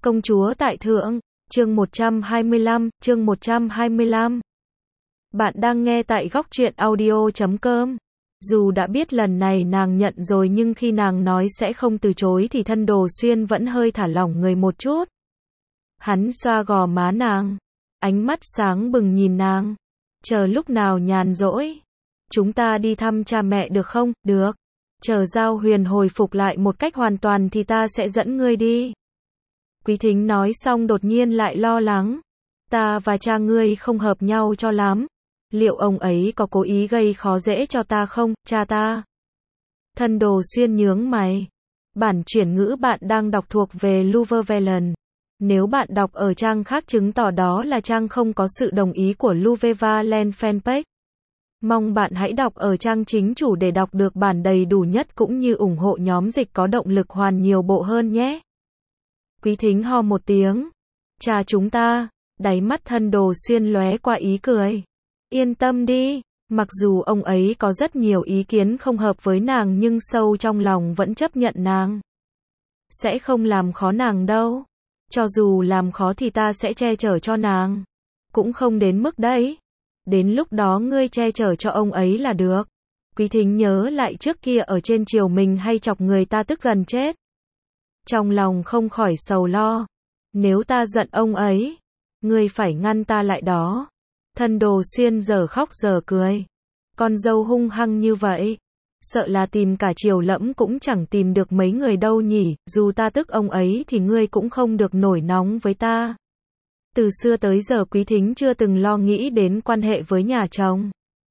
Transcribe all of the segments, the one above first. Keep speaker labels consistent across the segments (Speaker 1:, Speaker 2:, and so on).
Speaker 1: Công chúa tại thượng, chương 125. Bạn đang nghe tại góc truyện audio.com. Dù đã biết lần này nàng nhận rồi nhưng khi nàng nói sẽ không từ chối thì Thân Đồ Xuyên vẫn hơi thả lỏng người một chút. Hắn xoa gò má nàng, ánh mắt sáng bừng nhìn nàng. Chờ lúc nào nhàn rỗi, chúng ta đi thăm cha mẹ được không? Được. Chờ Giao Huyền hồi phục lại một cách hoàn toàn thì ta sẽ dẫn ngươi đi. Quý Thính nói xong đột nhiên lại lo lắng. Ta và cha ngươi không hợp nhau cho lắm. Liệu ông ấy có cố ý gây khó dễ cho ta không, cha ta? Thân Đồ Xuyên nhướng mày. Bản chuyển ngữ bạn đang đọc thuộc về Luvevelen. Nếu bạn đọc ở trang khác chứng tỏ đó là trang không có sự đồng ý của Luvevelen fanpage. Mong bạn hãy đọc ở trang chính chủ để đọc được bản đầy đủ nhất cũng như ủng hộ nhóm dịch có động lực hoàn nhiều bộ hơn nhé. Quý Thính ho một tiếng. Cha chúng ta, đáy mắt Thân Đồ Xuyên lóe qua ý cười. Yên tâm đi, mặc dù ông ấy có rất nhiều ý kiến không hợp với nàng nhưng sâu trong lòng vẫn chấp nhận nàng. Sẽ không làm khó nàng đâu. Cho dù làm khó thì ta sẽ che chở cho nàng. Cũng không đến mức đấy. Đến lúc đó ngươi che chở cho ông ấy là được. Quý Thính nhớ lại trước kia ở trên triều mình hay chọc người ta tức gần chết. Trong lòng không khỏi sầu lo. Nếu ta giận ông ấy, ngươi phải ngăn ta lại đó. Thân Đồ Xuyên giờ khóc giờ cười. Con dâu hung hăng như vậy, sợ là tìm cả triều lẫm cũng chẳng tìm được mấy người đâu nhỉ. Dù ta tức ông ấy thì ngươi cũng không được nổi nóng với ta. Từ xưa tới giờ Quý Thính chưa từng lo nghĩ đến quan hệ với nhà chồng.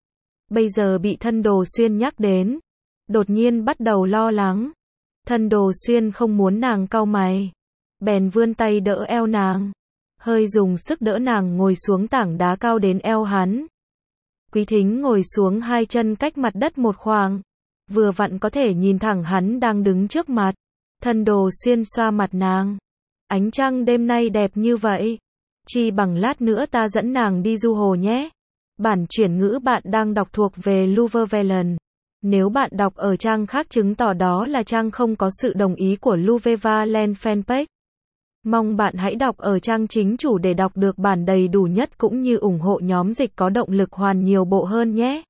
Speaker 1: Bây giờ bị Thân Đồ Xuyên nhắc đến, đột nhiên bắt đầu lo lắng. Thân Đồ Xuyên không muốn nàng cau mày, bèn vươn tay đỡ eo nàng, hơi dùng sức đỡ nàng ngồi xuống tảng đá cao đến eo hắn. Quý Thính ngồi xuống hai chân cách mặt đất một khoảng, vừa vặn có thể nhìn thẳng hắn đang đứng trước mặt. Thân Đồ Xuyên xoa mặt nàng. Ánh trăng đêm nay đẹp như vậy, chi bằng lát nữa ta dẫn nàng đi du hồ nhé. Bản chuyển ngữ bạn đang đọc thuộc về Luvevelen. Nếu bạn đọc ở trang khác chứng tỏ đó là trang không có sự đồng ý của Luvevelen fanpage. Mong bạn hãy đọc ở trang chính chủ để đọc được bản đầy đủ nhất cũng như ủng hộ nhóm dịch có động lực hoàn nhiều bộ hơn nhé.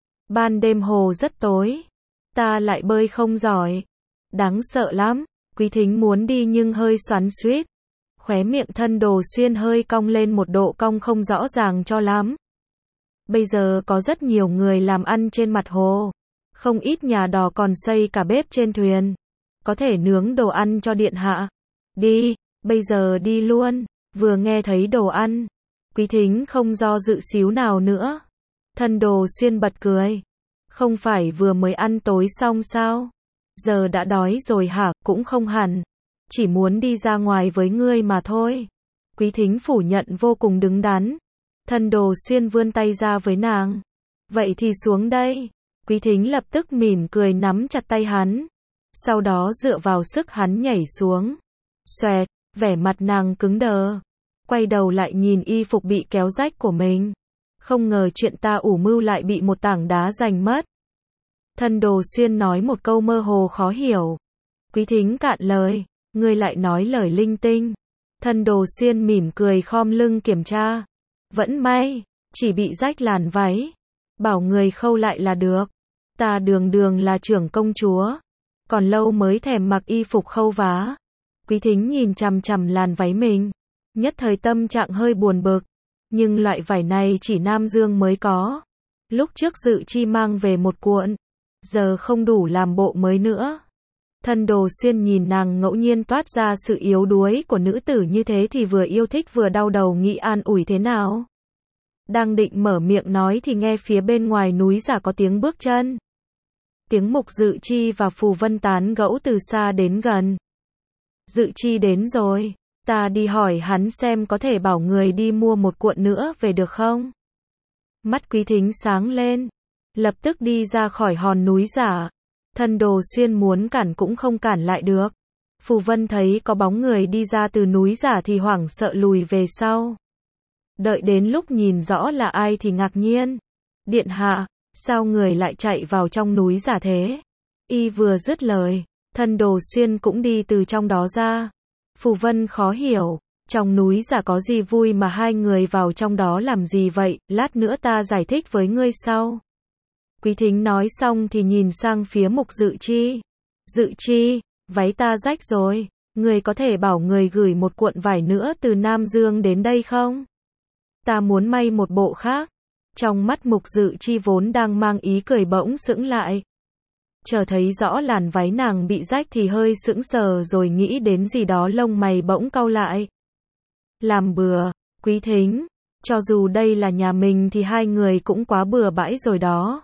Speaker 1: Ban đêm hồ rất tối. Ta lại bơi không giỏi. Đáng sợ lắm. Quý Thính muốn đi nhưng hơi xoắn xuýt. Khóe miệng Thân Đồ Xuyên hơi cong lên một độ cong không rõ ràng cho lắm. Bây giờ có rất nhiều người làm ăn trên mặt hồ. Không ít nhà đò còn xây cả bếp trên thuyền. Có thể nướng đồ ăn cho điện hạ. Đi, bây giờ đi luôn. Vừa nghe thấy đồ ăn, Quý Thính không do dự xíu nào nữa. Thân Đồ Xuyên bật cười. Không phải vừa mới ăn tối xong sao? Giờ đã đói rồi hả? Cũng không hẳn. Chỉ muốn đi ra ngoài với ngươi mà thôi. Quý Thính phủ nhận vô cùng đứng đắn. Thân Đồ Xuyên vươn tay ra với nàng. Vậy thì xuống đây. Quý Thính lập tức mỉm cười nắm chặt tay hắn. Sau đó dựa vào sức hắn nhảy xuống. Xoẹt, vẻ mặt nàng cứng đờ. Quay đầu lại nhìn y phục bị kéo rách của mình. Không ngờ chuyện ta ủ mưu lại bị một tảng đá giành mất. Thân Đồ Xuyên nói một câu mơ hồ khó hiểu. Quý Thính cạn lời. Ngươi lại nói lời linh tinh. Thân Đồ Xuyên mỉm cười khom lưng kiểm tra. Vẫn may, chỉ bị rách làn váy. Bảo người khâu lại là được. Ta đường đường là trưởng công chúa. Còn lâu mới thèm mặc y phục khâu vá. Quý Thính nhìn chằm chằm làn váy mình. Nhất thời tâm trạng hơi buồn bực. Nhưng loại vải này chỉ Nam Dương mới có. Lúc trước Dự Chi mang về một cuộn. Giờ không đủ làm bộ mới nữa. Thân Đồ Xuyên nhìn nàng ngẫu nhiên toát ra sự yếu đuối của nữ tử như thế thì vừa yêu thích vừa đau đầu nghĩ an ủi thế nào. Đang định mở miệng nói thì nghe phía bên ngoài núi giả có tiếng bước chân. Tiếng Mục Dự Chi và Phù Vân tán gẫu từ xa đến gần. Dự Chi đến rồi, ta đi hỏi hắn xem có thể bảo người đi mua một cuộn nữa về được không? Mắt Quý Thính sáng lên, lập tức đi ra khỏi hòn núi giả. Thân Đồ Xuyên muốn cản cũng không cản lại được. Phù Vân thấy có bóng người đi ra từ núi giả thì hoảng sợ lùi về sau. Đợi đến lúc nhìn rõ là ai thì ngạc nhiên. Điện hạ, sao người lại chạy vào trong núi giả thế? Y vừa dứt lời, Thân Đồ Xuyên cũng đi từ trong đó ra. Phù Vân khó hiểu, trong núi giả có gì vui mà hai người vào trong đó làm gì vậy, lát nữa ta giải thích với ngươi sau. Quý Thính nói xong thì nhìn sang phía Mục Dự Chi. Dự Chi, váy ta rách rồi, người có thể bảo người gửi một cuộn vải nữa từ Nam Dương đến đây không? Ta muốn may một bộ khác. Trong mắt Mục Dự Chi vốn đang mang ý cười bỗng sững lại. Chờ thấy rõ làn váy nàng bị rách thì hơi sững sờ rồi nghĩ đến gì đó, lông mày bỗng cau lại. Làm bừa, Quý Thính, cho dù đây là nhà mình thì hai người cũng quá bừa bãi rồi đó.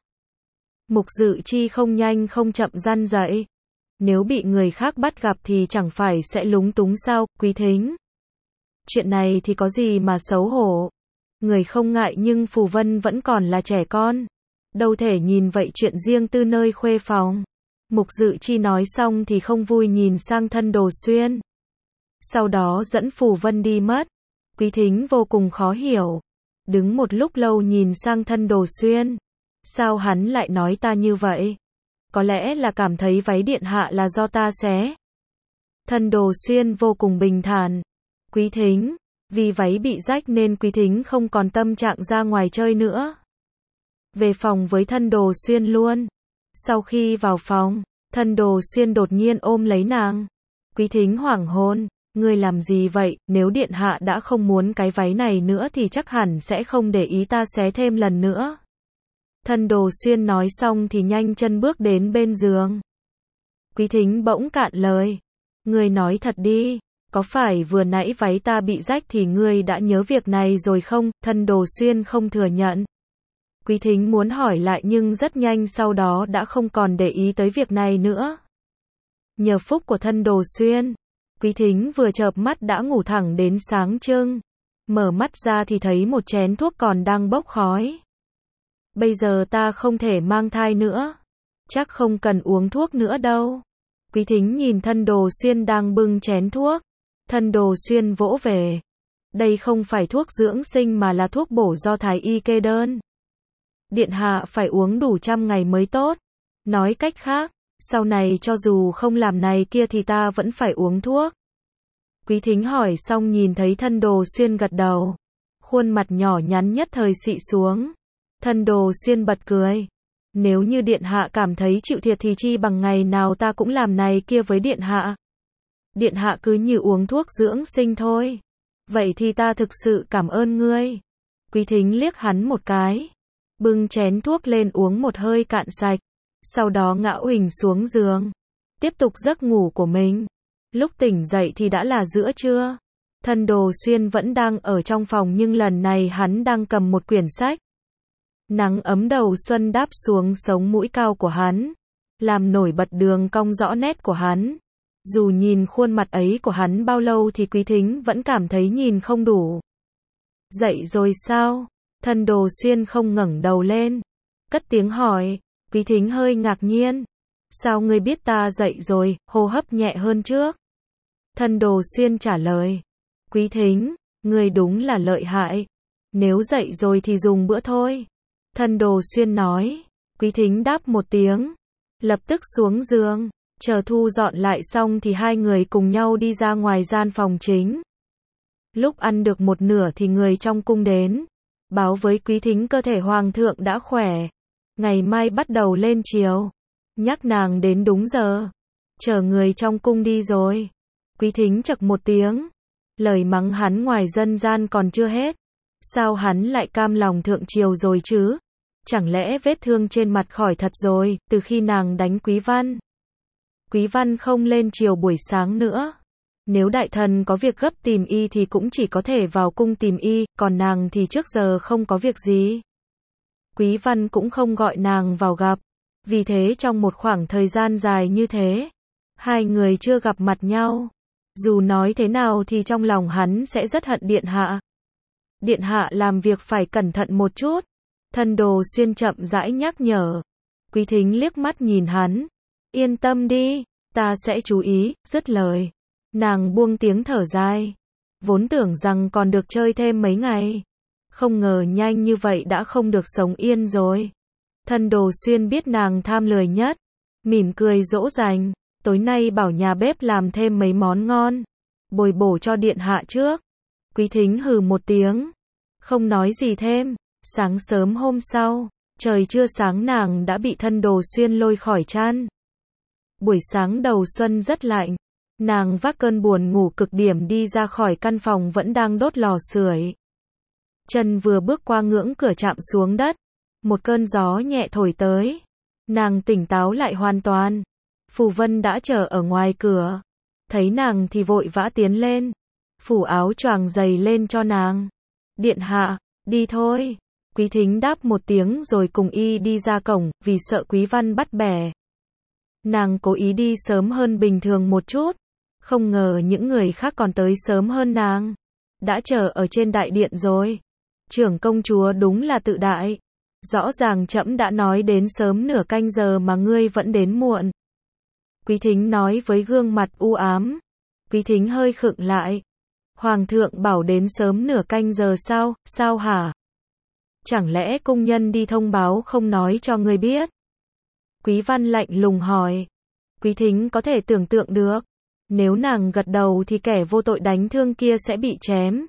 Speaker 1: Mục Dự Chi không nhanh không chậm răn dậy. Nếu bị người khác bắt gặp thì chẳng phải sẽ lúng túng sao, Quý Thính? Chuyện này thì có gì mà xấu hổ. Người không ngại nhưng Phù Vân vẫn còn là trẻ con. Đâu thể nhìn vậy chuyện riêng tư nơi khuê phòng. Mục Dự Chi nói xong thì không vui nhìn sang Thân Đồ Xuyên. Sau đó dẫn Phù Vân đi mất. Quý Thính vô cùng khó hiểu. Đứng một lúc lâu nhìn sang Thân Đồ Xuyên. Sao hắn lại nói ta như vậy? Có lẽ là cảm thấy váy điện hạ là do ta xé. Thân Đồ Xuyên vô cùng bình thản. Quý Thính, vì váy bị rách nên Quý Thính không còn tâm trạng ra ngoài chơi nữa. Về phòng với Thân Đồ Xuyên luôn. Sau khi vào phòng, Thân Đồ Xuyên đột nhiên ôm lấy nàng. Quý Thính hoảng hồn, ngươi làm gì vậy, nếu điện hạ đã không muốn cái váy này nữa thì chắc hẳn sẽ không để ý ta xé thêm lần nữa. Thân Đồ Xuyên nói xong thì nhanh chân bước đến bên giường. Quý Thính bỗng cạn lời. Ngươi nói thật đi, có phải vừa nãy váy ta bị rách thì ngươi đã nhớ việc này rồi không? Thân Đồ Xuyên không thừa nhận. Quý Thính muốn hỏi lại nhưng rất nhanh sau đó đã không còn để ý tới việc này nữa. Nhờ phúc của Thân Đồ Xuyên, Quý Thính vừa chợp mắt đã ngủ thẳng đến sáng trưng. Mở mắt ra thì thấy một chén thuốc còn đang bốc khói. Bây giờ ta không thể mang thai nữa. Chắc không cần uống thuốc nữa đâu. Quý Thính nhìn Thân Đồ Xuyên đang bưng chén thuốc. Thân Đồ Xuyên vỗ về. Đây không phải thuốc dưỡng sinh mà là thuốc bổ do Thái y kê đơn. Điện hạ phải uống đủ 100 ngày mới tốt. Nói cách khác, sau này cho dù không làm này kia thì ta vẫn phải uống thuốc. Quý Thính hỏi xong nhìn thấy Thân Đồ Xuyên gật đầu. Khuôn mặt nhỏ nhắn nhất thời xị xuống. Thân Đồ Xuyên bật cười. Nếu như điện hạ cảm thấy chịu thiệt thì chi bằng ngày nào ta cũng làm này kia với điện hạ. Điện hạ cứ như uống thuốc dưỡng sinh thôi. Vậy thì ta thực sự cảm ơn ngươi. Quý Thính liếc hắn một cái. Bưng chén thuốc lên uống một hơi cạn sạch. Sau đó ngã uỳnh xuống giường. Tiếp tục giấc ngủ của mình. Lúc tỉnh dậy thì đã là giữa trưa. Thân Đồ Xuyên vẫn đang ở trong phòng nhưng lần này hắn đang cầm một quyển sách. Nắng ấm đầu xuân đáp xuống sống mũi cao của hắn, làm nổi bật đường cong rõ nét của hắn. Dù nhìn khuôn mặt ấy của hắn bao lâu thì Quý Thính vẫn cảm thấy nhìn không đủ. Dậy rồi sao? Thân Đồ Xuyên không ngẩng đầu lên, cất tiếng hỏi. Quý Thính hơi ngạc nhiên. Sao ngươi biết ta dậy rồi? Hô hấp nhẹ hơn trước. Thân Đồ Xuyên trả lời. Quý Thính, ngươi đúng là lợi hại. Nếu dậy rồi thì dùng bữa thôi. Thân Đồ Xuyên nói. Quý Thính đáp một tiếng. Lập tức xuống giường. Chờ thu dọn lại xong thì hai người cùng nhau đi ra ngoài gian phòng chính. Lúc ăn được một nửa thì người trong cung đến. Báo với Quý Thính cơ thể hoàng thượng đã khỏe. Ngày mai bắt đầu lên triều. Nhắc nàng đến đúng giờ. Chờ người trong cung đi rồi. Quý Thính chậc một tiếng. Lời mắng hắn ngoài dân gian còn chưa hết. Sao hắn lại cam lòng thượng triều rồi chứ? Chẳng lẽ vết thương trên mặt khỏi thật rồi, từ khi nàng đánh Quý Văn? Quý Văn không lên triều buổi sáng nữa. Nếu đại thần có việc gấp tìm y thì cũng chỉ có thể vào cung tìm y, còn nàng thì trước giờ không có việc gì. Quý Văn cũng không gọi nàng vào gặp. Vì thế trong một khoảng thời gian dài như thế, hai người chưa gặp mặt nhau. Dù nói thế nào thì trong lòng hắn sẽ rất hận điện hạ. Điện hạ làm việc phải cẩn thận một chút. Thân Đồ Xuyên chậm rãi nhắc nhở. Quý Thính liếc mắt nhìn hắn. Yên tâm đi, ta sẽ chú ý, dứt lời. Nàng buông tiếng thở dài. Vốn tưởng rằng còn được chơi thêm mấy ngày. Không ngờ nhanh như vậy đã không được sống yên rồi. Thân Đồ Xuyên biết nàng tham lười nhất. Mỉm cười dỗ dành. Tối nay bảo nhà bếp làm thêm mấy món ngon. bồi bổ cho điện hạ trước. Quý Thính hừ một tiếng, không nói gì thêm. Sáng sớm hôm sau, trời chưa sáng nàng đã bị thân Đồ Xuyên lôi khỏi chăn. Buổi sáng đầu xuân rất lạnh, nàng vác cơn buồn ngủ cực điểm đi ra khỏi căn phòng vẫn đang đốt lò sưởi. Chân vừa bước qua ngưỡng cửa chạm xuống đất, một cơn gió nhẹ thổi tới. Nàng tỉnh táo lại hoàn toàn. Phù Vân đã chờ ở ngoài cửa, thấy nàng thì vội vã tiến lên, phủ áo choàng dày lên cho nàng. Điện hạ, đi thôi. Quý Thính đáp một tiếng rồi cùng y đi ra cổng, vì sợ Quý Văn bắt bẻ. Nàng cố ý đi sớm hơn bình thường một chút, không ngờ những người khác còn tới sớm hơn nàng. Đã chờ ở trên đại điện rồi. Trưởng công chúa đúng là tự đại. Rõ ràng trẫm đã nói đến sớm nửa canh giờ mà ngươi vẫn đến muộn. Quý Thính nói với gương mặt u ám. Quý Thính hơi khựng lại. Hoàng thượng bảo đến sớm nửa canh giờ sao, sao hả? Chẳng lẽ cung nhân đi thông báo không nói cho ngươi biết? Quý Văn lạnh lùng hỏi. Quý Thính có thể tưởng tượng được. Nếu nàng gật đầu thì kẻ vô tội đánh thương kia sẽ bị chém.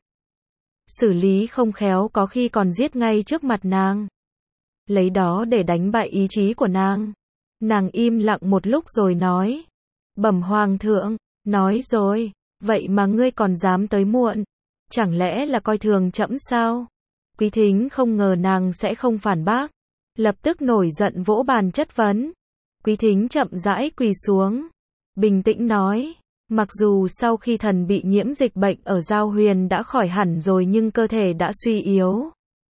Speaker 1: Xử lý không khéo có khi còn giết ngay trước mặt nàng. Lấy đó để đánh bại ý chí của nàng. Nàng im lặng một lúc rồi nói. Bẩm hoàng thượng, nói rồi, vậy mà ngươi còn dám tới muộn. Chẳng lẽ là coi thường trẫm sao? Quý Thính không ngờ nàng sẽ không phản bác. Lập tức nổi giận vỗ bàn chất vấn. Quý Thính chậm rãi quỳ xuống. Bình tĩnh nói. Mặc dù sau khi thần bị nhiễm dịch bệnh ở Giao Huyền đã khỏi hẳn rồi nhưng cơ thể đã suy yếu.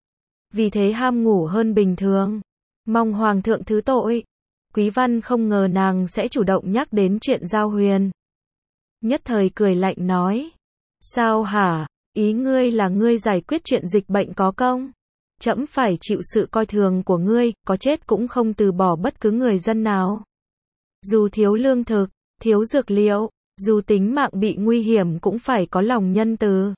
Speaker 1: Vì thế ham ngủ hơn bình thường. Mong hoàng thượng thứ tội. Quý Văn không ngờ nàng sẽ chủ động nhắc đến chuyện Giao Huyền. Nhất thời cười lạnh nói. Sao hả? Ý ngươi là ngươi giải quyết chuyện dịch bệnh có công. Trẫm phải chịu sự coi thường của ngươi, có chết cũng không từ bỏ bất cứ người dân nào. Dù thiếu lương thực, thiếu dược liệu, dù tính mạng bị nguy hiểm cũng phải có lòng nhân từ.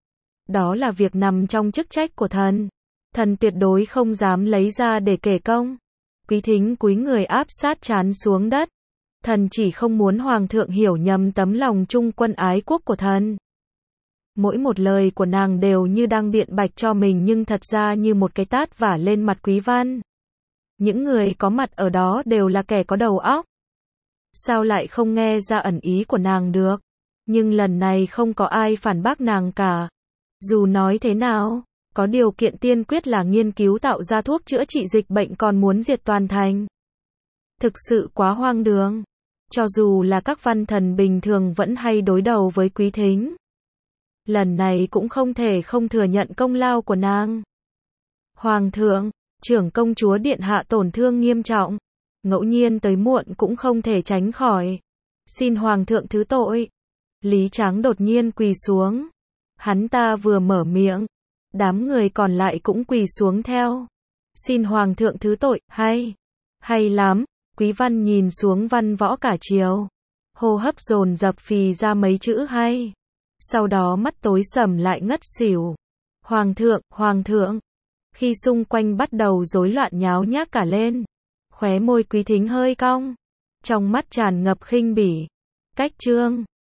Speaker 1: Đó là việc nằm trong chức trách của thần. Thần tuyệt đối không dám lấy ra để kể công. Quý Thính cúi người áp sát trán xuống đất. Thần chỉ không muốn hoàng thượng hiểu nhầm tấm lòng trung quân ái quốc của thần. Mỗi một lời của nàng đều như đang biện bạch cho mình nhưng thật ra như một cái tát vả lên mặt Quý Văn. Những người có mặt ở đó đều là kẻ có đầu óc. Sao lại không nghe ra ẩn ý của nàng được? Nhưng lần này không có ai phản bác nàng cả. Dù nói thế nào, có điều kiện tiên quyết là nghiên cứu tạo ra thuốc chữa trị dịch bệnh còn muốn diệt toàn thành. Thực sự quá hoang đường. Cho dù là các văn thần bình thường vẫn hay đối đầu với Quý Thính. Lần này cũng không thể không thừa nhận công lao của nàng. Hoàng thượng, trưởng công chúa điện hạ tổn thương nghiêm trọng. Ngẫu nhiên tới muộn cũng không thể tránh khỏi. Xin hoàng thượng thứ tội. Lý Tráng đột nhiên quỳ xuống. Hắn ta vừa mở miệng. Đám người còn lại cũng quỳ xuống theo. Xin hoàng thượng thứ tội, hay lắm. Quý Văn nhìn xuống văn võ cả triều. Hô hấp dồn dập phì ra mấy chữ hay. Sau đó mắt tối sầm lại ngất xỉu. Hoàng thượng. Khi xung quanh bắt đầu rối loạn nháo nhác cả lên. Khóe môi Quý Thính hơi cong. Trong mắt tràn ngập khinh bỉ. Cách chương